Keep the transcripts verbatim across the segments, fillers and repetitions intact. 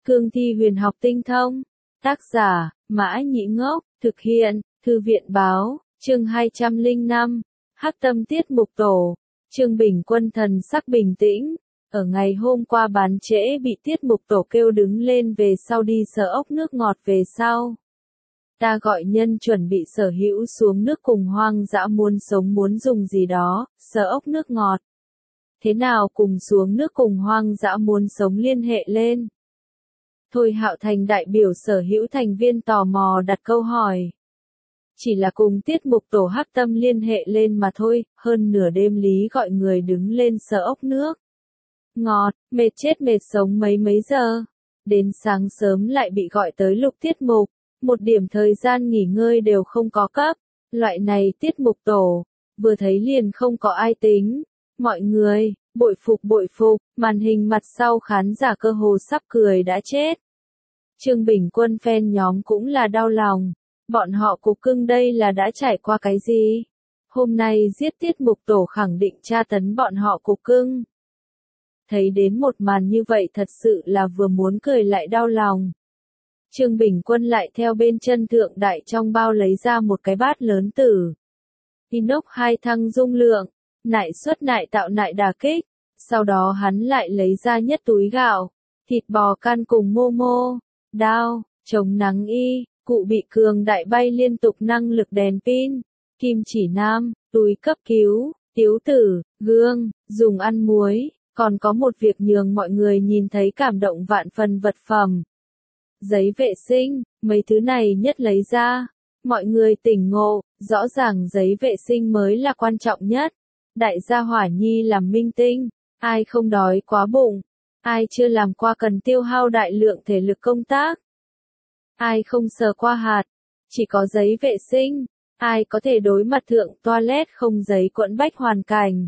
Cương thi huyền học tinh thông. Tác giả, Mã Nhĩ Ngốc, thực hiện, Thư viện Báo, chương hai trăm lẻ năm, Hắc Tâm tiết mục tổ. Trương Bình Quân thần sắc bình tĩnh, ở ngày hôm qua bán trễ bị tiết mục tổ kêu đứng lên về sau đi sở ốc nước ngọt về sau. Ta gọi nhân chuẩn bị sở hữu xuống nước cùng hoang dã muốn sống muốn dùng gì đó, sở ốc nước ngọt. Thế nào cùng xuống nước cùng hoang dã muốn sống liên hệ lên? Thôi Hạo Thành đại biểu sở hữu thành viên tò mò đặt câu hỏi. Chỉ là cùng tiết mục tổ Hắc Tâm liên hệ lên mà thôi, hơn nửa đêm lý gọi người đứng lên sở ốc nước ngọt, mệt chết mệt sống mấy mấy giờ. Đến sáng sớm lại bị gọi tới lục tiết mục, một điểm thời gian nghỉ ngơi đều không có cấp. Loại này tiết mục tổ, vừa thấy liền không có ai tính. Mọi người, bội phục bội phục, màn hình mặt sau khán giả cơ hồ sắp cười đã chết. Trương Bình Quân fan nhóm cũng là đau lòng. Bọn họ cục cưng đây là đã trải qua cái gì? Hôm nay giết tiết mục tổ khẳng định tra tấn bọn họ cục cưng. Thấy đến một màn như vậy thật sự là vừa muốn cười lại đau lòng. Trương Bình Quân lại theo bên chân thượng đại trong bao lấy ra một cái bát lớn tử. Inox hai thăng dung lượng, nại xuất nại tạo nại đà kích. Sau đó hắn lại lấy ra nhất túi gạo, thịt bò căn cùng mô mô, đao, chống nắng y, cụ bị cường đại bay liên tục năng lực đèn pin, kim chỉ nam, túi cấp cứu, tiếu tử, gương, dùng ăn muối, còn có một việc nhường mọi người nhìn thấy cảm động vạn phần vật phẩm. Giấy vệ sinh, mấy thứ này nhất lấy ra, mọi người tỉnh ngộ, rõ ràng giấy vệ sinh mới là quan trọng nhất. Đại gia hỏa nhi làm minh tinh, ai không đói quá bụng, ai chưa làm qua cần tiêu hao đại lượng thể lực công tác. Ai không sờ qua hạt, chỉ có giấy vệ sinh, ai có thể đối mặt thượng toilet không giấy quẫn bách hoàn cảnh.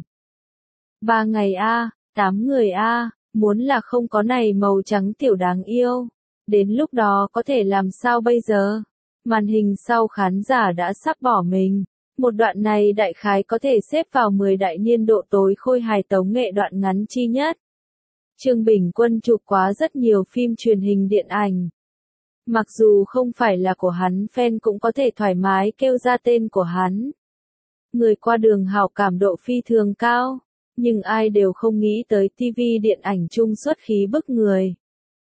Ba ngày a, tám người a, muốn là không có này màu trắng tiểu đáng yêu. Đến lúc đó có thể làm sao bây giờ? Màn hình sau khán giả đã sắp bỏ mình. Một đoạn này đại khái có thể xếp vào mười đại niên độ tối khôi hài tống nghệ đoạn ngắn chi nhất. Trương Bình Quân chụp quá rất nhiều phim truyền hình điện ảnh. Mặc dù không phải là của hắn, fan cũng có thể thoải mái kêu ra tên của hắn. Người qua đường hảo cảm độ phi thường cao, nhưng ai đều không nghĩ tới ti vi điện ảnh chung xuất khí bức người.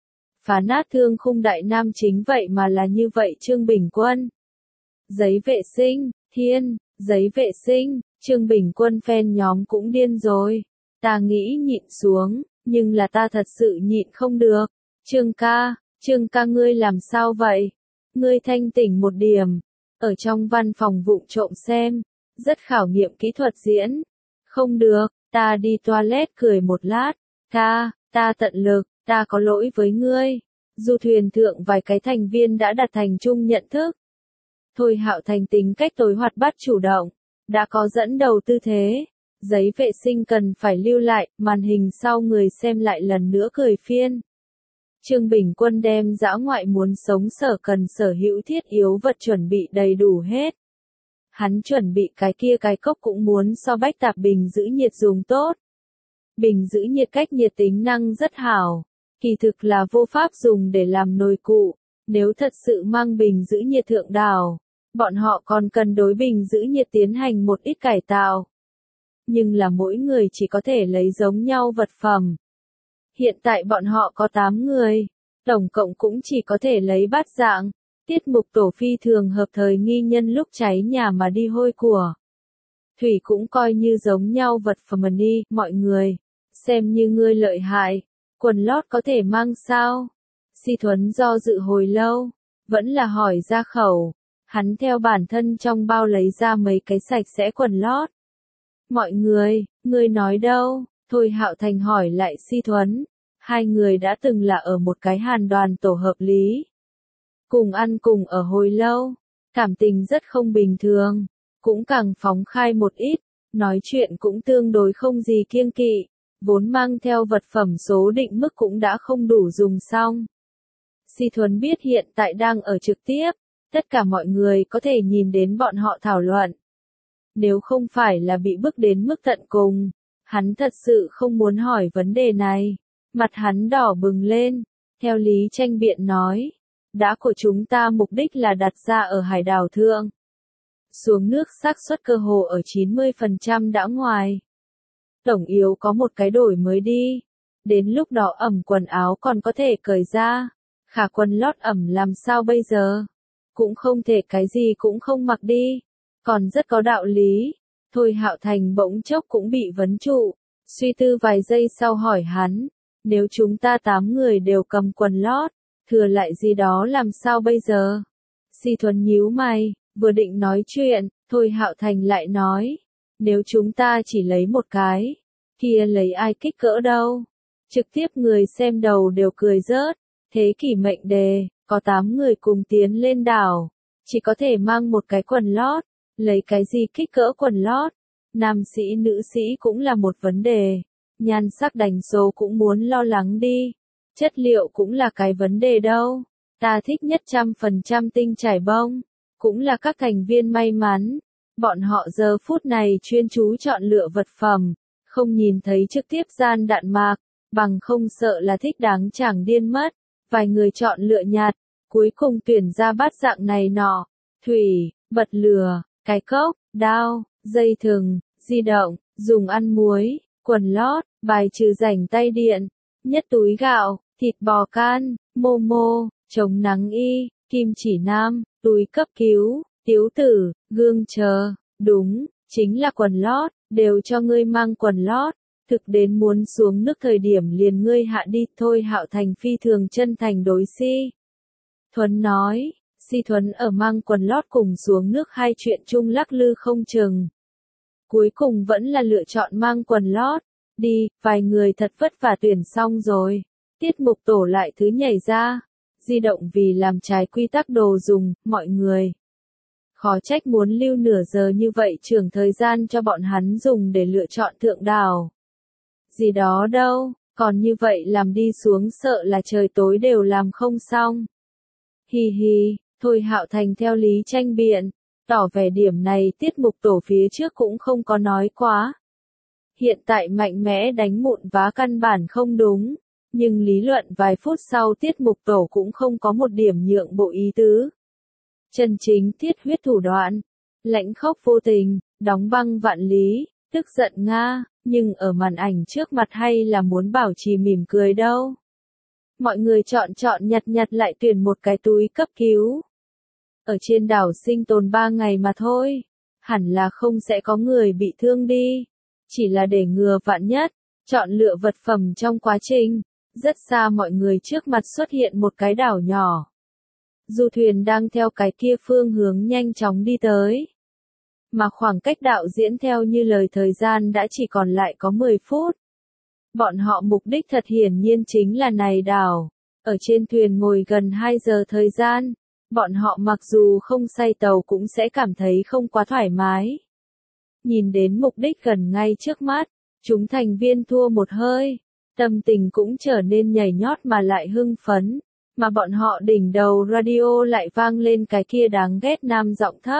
Phá nát thương khung đại nam chính vậy mà là như vậy Trương Bình Quân. Giấy vệ sinh, thiên, giấy vệ sinh, Trương Bình Quân fan nhóm cũng điên rồi. Ta nghĩ nhịn xuống, nhưng là ta thật sự nhịn không được. Trương ca, Trương ca ngươi làm sao vậy? Ngươi thanh tỉnh một điểm. Ở trong văn phòng vụng trộm xem, rất khảo nghiệm kỹ thuật diễn. Không được, ta đi toilet cười một lát. Ca, ta tận lực, ta có lỗi với ngươi. Du thuyền thượng vài cái thành viên đã đạt thành chung nhận thức. Thôi Hạo Thành tính cách tối hoạt bát chủ động, đã có dẫn đầu tư thế. Giấy vệ sinh cần phải lưu lại, màn hình sau người xem lại lần nữa cười phiên. Trương Bình Quân đem dã ngoại muốn sống sở cần sở hữu thiết yếu vật chuẩn bị đầy đủ hết. Hắn chuẩn bị cái kia cái cốc cũng muốn so bách tạp bình giữ nhiệt dùng tốt. Bình giữ nhiệt cách nhiệt tính năng rất hảo, kỳ thực là vô pháp dùng để làm nồi cụ. Nếu thật sự mang bình giữ nhiệt thượng đảo, bọn họ còn cần đối bình giữ nhiệt tiến hành một ít cải tạo. Nhưng là mỗi người chỉ có thể lấy giống nhau vật phẩm. Hiện tại bọn họ có tám người, tổng cộng cũng chỉ có thể lấy bát dạng. Tiết mục tổ phi thường hợp thời nghi nhân lúc cháy nhà mà đi hôi của. Thủy cũng coi như giống nhau vật phẩm đi, mọi người. Xem như ngươi lợi hại, quần lót có thể mang sao? Si Thuấn do dự hồi lâu, vẫn là hỏi ra khẩu. Hắn theo bản thân trong bao lấy ra mấy cái sạch sẽ quần lót. Mọi người, ngươi nói đâu? Thôi Hạo Thành hỏi lại Si Thuấn. Hai người đã từng là ở một cái hàn đoàn tổ hợp lý. Cùng ăn cùng ở hồi lâu. Cảm tình rất không bình thường. Cũng càng phóng khai một ít. Nói chuyện cũng tương đối không gì kiêng kỵ. Vốn mang theo vật phẩm số định mức cũng đã không đủ dùng xong. Si Thuấn biết hiện tại đang ở trực tiếp. Tất cả mọi người có thể nhìn đến bọn họ thảo luận. Nếu không phải là bị bức đến mức tận cùng, hắn thật sự không muốn hỏi vấn đề này. Mặt hắn đỏ bừng lên, Theo lý tranh biện nói, đá của chúng ta mục đích là đặt ra ở hải đảo thượng. Xuống nước xác suất cơ hồ ở chín mươi phần trăm đã ngoài. Tổng yếu có một cái đổi mới đi. Đến lúc đó ẩm quần áo còn có thể cởi ra. Khả quần lót ẩm làm sao bây giờ? Cũng không thể cái gì cũng không mặc đi. Còn rất có đạo lý. Thôi Hạo Thành bỗng chốc cũng bị vấn trụ. Suy tư vài giây sau hỏi hắn. Nếu chúng ta tám người đều cầm quần lót, thừa lại gì đó làm sao bây giờ? Si Thuần nhíu mày, vừa định nói chuyện, Thôi Hạo Thành lại nói. Nếu chúng ta chỉ lấy một cái, kia lấy ai kích cỡ đâu? Trực tiếp người xem đầu đều cười rớt. Thế kỷ mệnh đề, có tám người cùng tiến lên đảo. Chỉ có thể mang một cái quần lót. Lấy cái gì kích cỡ quần lót? Nam sĩ nữ sĩ cũng là một vấn đề. Nhan sắc đánh số cũng muốn lo lắng đi. Chất liệu cũng là cái vấn đề đâu. Ta thích nhất trăm phần trăm tinh trải bông. Cũng là các thành viên may mắn. Bọn họ giờ phút này chuyên chú chọn lựa vật phẩm. Không nhìn thấy trực tiếp gian đạn mạc. Bằng không sợ là thích đáng chẳng điên mất. Vài người chọn lựa nhạt. Cuối cùng tuyển ra bát dạng này nọ. Thủy, bật lửa, cái cốc, đao, dây thừng, di động, dùng ăn muối, quần lót, bài trừ rảnh tay điện, nhất túi gạo, thịt bò can, momo, chống nắng y, kim chỉ nam, túi cấp cứu, tiếu tử, gương chờ, đúng, chính là quần lót, đều cho ngươi mang quần lót, thực đến muốn xuống nước thời điểm liền ngươi hạ đi. Thôi Hạo Thành phi thường chân thành đối Si Thuấn nói. Si Thuấn ở mang quần lót cùng xuống nước hai chuyện chung lắc lư không chừng. Cuối cùng vẫn là lựa chọn mang quần lót. Đi, vài người thật vất vả tuyển xong rồi. Tiết mục tổ lại thứ nhảy ra. Di động vì làm trái quy tắc đồ dùng, mọi người. Khó trách muốn lưu nửa giờ như vậy trường thời gian cho bọn hắn dùng để lựa chọn thượng đảo. Gì đó đâu, còn như vậy làm đi xuống sợ là trời tối đều làm không xong. Hi hi. Thôi Hạo Thành theo lý tranh biện, tỏ vẻ điểm này tiết mục tổ phía trước cũng không có nói quá. Hiện tại mạnh mẽ đánh mụn vá căn bản không đúng, nhưng lý luận vài phút sau tiết mục tổ cũng không có một điểm nhượng bộ ý tứ. Chân chính thiết huyết thủ đoạn, lãnh khốc vô tình, đóng băng vạn lý, tức giận Nga, nhưng ở màn ảnh trước mặt hay là muốn bảo trì mỉm cười đâu. Mọi người chọn chọn nhặt nhặt lại tuyển một cái túi cấp cứu. Ở trên đảo sinh tồn ba ngày mà thôi, hẳn là không sẽ có người bị thương đi. Chỉ là để ngừa vạn nhất, chọn lựa vật phẩm trong quá trình, rất xa mọi người trước mặt xuất hiện một cái đảo nhỏ. Du thuyền đang theo cái kia phương hướng nhanh chóng đi tới. Mà khoảng cách đạo diễn theo như lời thời gian đã chỉ còn lại có mười phút. Bọn họ mục đích thật hiển nhiên chính là này đảo. Ở trên thuyền ngồi gần hai giờ thời gian. Bọn họ mặc dù không say tàu cũng sẽ cảm thấy không quá thoải mái. Nhìn đến mục đích gần ngay trước mắt, chúng thành viên thua một hơi, tâm tình cũng trở nên nhảy nhót mà lại hưng phấn, mà bọn họ đỉnh đầu radio lại vang lên cái kia đáng ghét nam giọng thấp.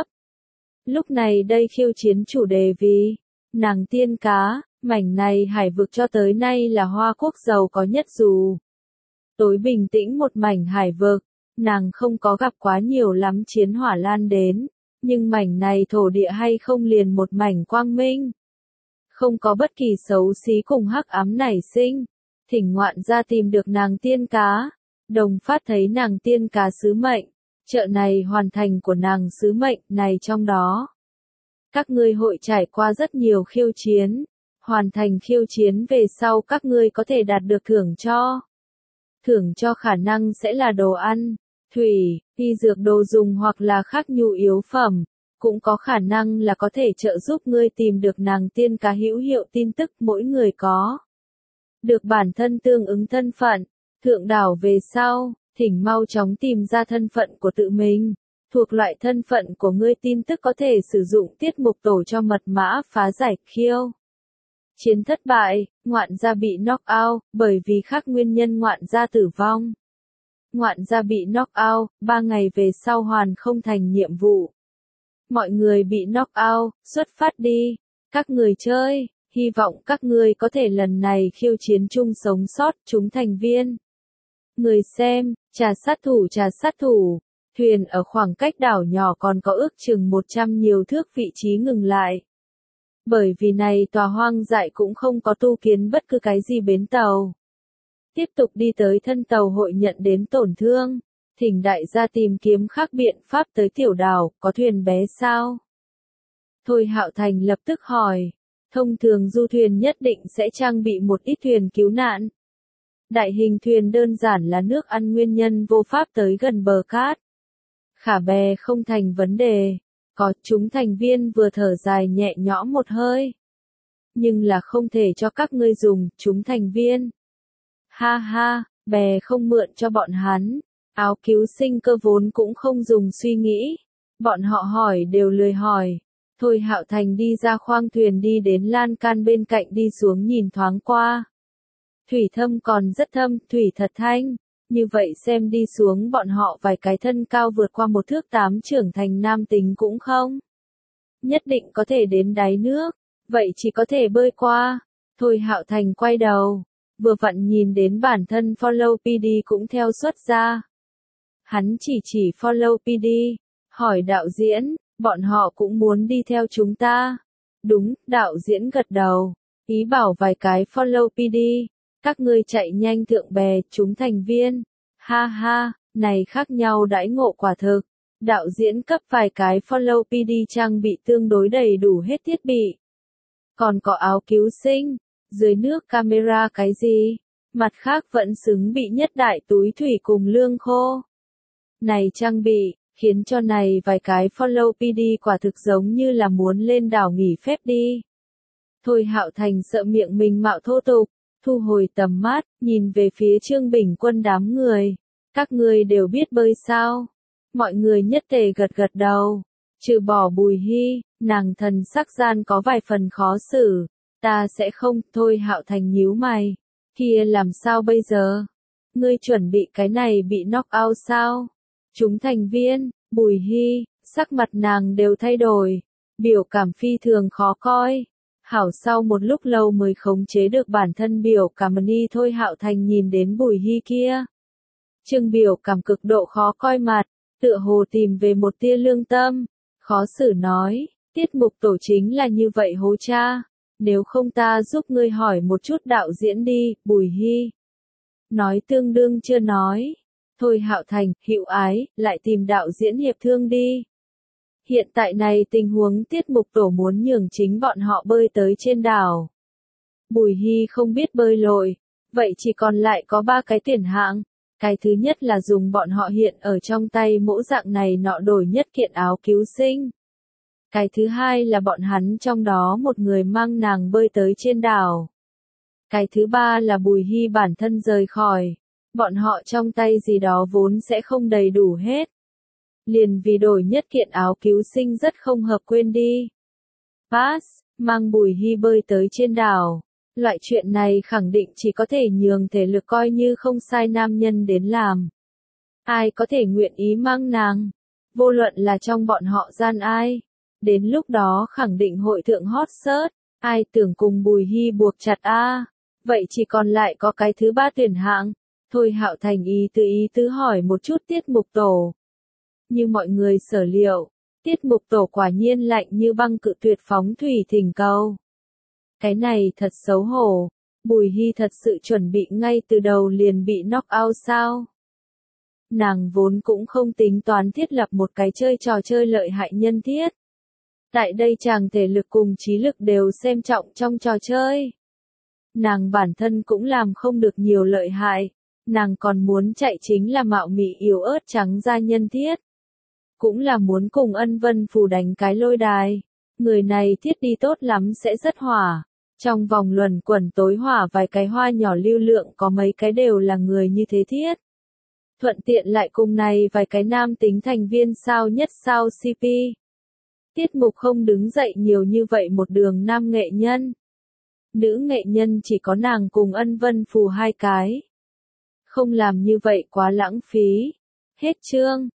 Lúc này đây khiêu chiến chủ đề vì nàng tiên cá, mảnh này hải vực cho tới nay là Hoa Quốc giàu có nhất dù. Tối bình tĩnh một mảnh hải vực. Nàng không có gặp quá nhiều lắm chiến hỏa lan đến, nhưng mảnh này thổ địa hay không liền một mảnh quang minh. Không có bất kỳ xấu xí cùng hắc ám nảy sinh. Thỉnh ngoạn ra tìm được nàng tiên cá. Đồng phát thấy nàng tiên cá sứ mệnh. Chợ này hoàn thành của nàng sứ mệnh này trong đó. Các ngươi hội trải qua rất nhiều khiêu chiến. Hoàn thành khiêu chiến về sau các ngươi có thể đạt được thưởng cho. Thưởng cho khả năng sẽ là đồ ăn. Thủy, y dược đồ dùng hoặc là khác nhu yếu phẩm, cũng có khả năng là có thể trợ giúp ngươi tìm được nàng tiên cá hữu hiệu tin tức mỗi người có. Được bản thân tương ứng thân phận, thượng đảo về sau, thỉnh mau chóng tìm ra thân phận của tự mình. Thuộc loại thân phận của ngươi tin tức có thể sử dụng tiết mục tổ cho mật mã phá giải khiêu. Chiến thất bại, ngoạn gia bị knock out, bởi vì khác nguyên nhân ngoạn gia tử vong. Ngoạn gia bị knock out, ba ngày về sau hoàn không thành nhiệm vụ. Mọi người bị knock out, xuất phát đi. Các người chơi, hy vọng các ngươi có thể lần này khiêu chiến chung sống sót chúng thành viên. Người xem, trà sát thủ trà sát thủ, thuyền ở khoảng cách đảo nhỏ còn có ước chừng một trăm nhiều thước vị trí ngừng lại. Bởi vì này tòa hoang dại cũng không có tu kiến bất cứ cái gì bến tàu. Tiếp tục đi tới thân tàu hội nhận đến tổn thương, thỉnh đại gia tìm kiếm khác biện pháp tới tiểu đảo, có thuyền bé sao? Thôi Hạo Thành lập tức hỏi, thông thường du thuyền nhất định sẽ trang bị một ít thuyền cứu nạn. Đại hình thuyền đơn giản là nước ăn nguyên nhân vô pháp tới gần bờ cát. Khả bè không thành vấn đề, có chúng thành viên vừa thở dài nhẹ nhõm một hơi. Nhưng là không thể cho các ngươi dùng, chúng thành viên. Ha ha, bè không mượn cho bọn hắn, áo cứu sinh cơ vốn cũng không dùng suy nghĩ. Bọn họ hỏi đều lười hỏi. Thôi Hạo Thành đi ra khoang thuyền đi đến lan can bên cạnh đi xuống nhìn thoáng qua. Thủy thâm còn rất thâm, thủy thật thanh. Như vậy xem đi xuống bọn họ vài cái thân cao vượt qua một thước tám trưởng thành nam tính cũng không. Nhất định có thể đến đáy nước, vậy chỉ có thể bơi qua. Thôi Hạo Thành quay đầu, vừa vặn nhìn đến bản thân Follow pê đê cũng theo xuất ra. Hắn chỉ chỉ Follow pê đê, hỏi đạo diễn, bọn họ cũng muốn đi theo chúng ta. Đúng, đạo diễn gật đầu, ý bảo vài cái Follow pê đê. Các ngươi chạy nhanh thượng bè, chúng thành viên. Ha ha, này khác nhau đãi ngộ quả thực. Đạo diễn cấp vài cái Follow pê đê trang bị tương đối đầy đủ hết thiết bị. Còn có áo cứu sinh, dưới nước camera cái gì. Mặt khác vẫn xứng bị nhất đại túi thủy cùng lương khô. Này trang bị, khiến cho này vài cái Follow pê đê quả thực giống như là muốn lên đảo nghỉ phép đi. Thôi Hạo Thành sợ miệng mình mạo thô tục. Thu hồi tầm mắt, nhìn về phía Trương Bình Quân đám người. Các ngươi đều biết bơi sao? Mọi người nhất tề gật gật đầu. Trừ bỏ Bùi Hy, nàng thần sắc gian có vài phần khó xử. Ta sẽ không, Thôi Hạo Thành nhíu mày. Kia làm sao bây giờ? Ngươi chuẩn bị cái này bị knock out sao? Chúng thành viên, Bùi Hy, sắc mặt nàng đều thay đổi. Biểu cảm phi thường khó coi. Hảo sau một lúc lâu mới khống chế được bản thân biểu cảm ni Thôi Hạo Thành nhìn đến Bùi Hy kia. Trương biểu cảm cực độ khó coi mặt, tựa hồ tìm về một tia lương tâm, khó xử nói, tiết mục tổ chính là như vậy hố cha, nếu không ta giúp ngươi hỏi một chút đạo diễn đi, Bùi Hy. Nói tương đương chưa nói, Thôi Hạo Thành, hữu ái, lại tìm đạo diễn hiệp thương đi. Hiện tại này tình huống tiết mục tổ muốn nhường chính bọn họ bơi tới trên đảo. Bùi Hy không biết bơi lội, vậy chỉ còn lại có ba cái tuyển hạng. Cái thứ nhất là dùng bọn họ hiện ở trong tay mẫu dạng này nọ đổi nhất kiện áo cứu sinh. Cái thứ hai là bọn hắn trong đó một người mang nàng bơi tới trên đảo. Cái thứ ba là Bùi Hy bản thân rời khỏi. Bọn họ trong tay gì đó vốn sẽ không đầy đủ hết. Liền vì đổi nhất kiện áo cứu sinh rất không hợp quên đi. Pass, mang Bùi Hy bơi tới trên đảo. Loại chuyện này khẳng định chỉ có thể nhường thể lực coi như không sai nam nhân đến làm. Ai có thể nguyện ý mang nàng? Vô luận là trong bọn họ gian ai. Đến lúc đó khẳng định hội thượng hot search. Ai tưởng cùng Bùi Hy buộc chặt a? Vậy chỉ còn lại có cái thứ ba tuyển hạng. Thôi Hạo Thành ý tứ ý tứ hỏi một chút tiết mục tổ. Như mọi người sở liệu, tiết mục tổ quả nhiên lạnh như băng cự tuyệt phóng thủy thỉnh cầu. Cái này thật xấu hổ, Bùi Hy thật sự chuẩn bị ngay từ đầu liền bị knock out sao? Nàng vốn cũng không tính toán thiết lập một cái chơi trò chơi lợi hại nhân thiết. Tại đây chàng thể lực cùng trí lực đều xem trọng trong trò chơi. Nàng bản thân cũng làm không được nhiều lợi hại, nàng còn muốn chạy chính là mạo mị yếu ớt trắng ra nhân thiết. Cũng là muốn cùng Ân Vân Phù đánh cái lôi đài. Người này thiết đi tốt lắm sẽ rất hỏa. Trong vòng luẩn quẩn tối hỏa vài cái hoa nhỏ lưu lượng có mấy cái đều là người như thế thiết. Thuận tiện lại cùng này vài cái nam tính thành viên sao nhất sao xê pê. Tiết mục không đứng dậy nhiều như vậy một đường nam nghệ nhân. Nữ nghệ nhân chỉ có nàng cùng Ân Vân Phù hai cái. Không làm như vậy quá lãng phí. Hết chương.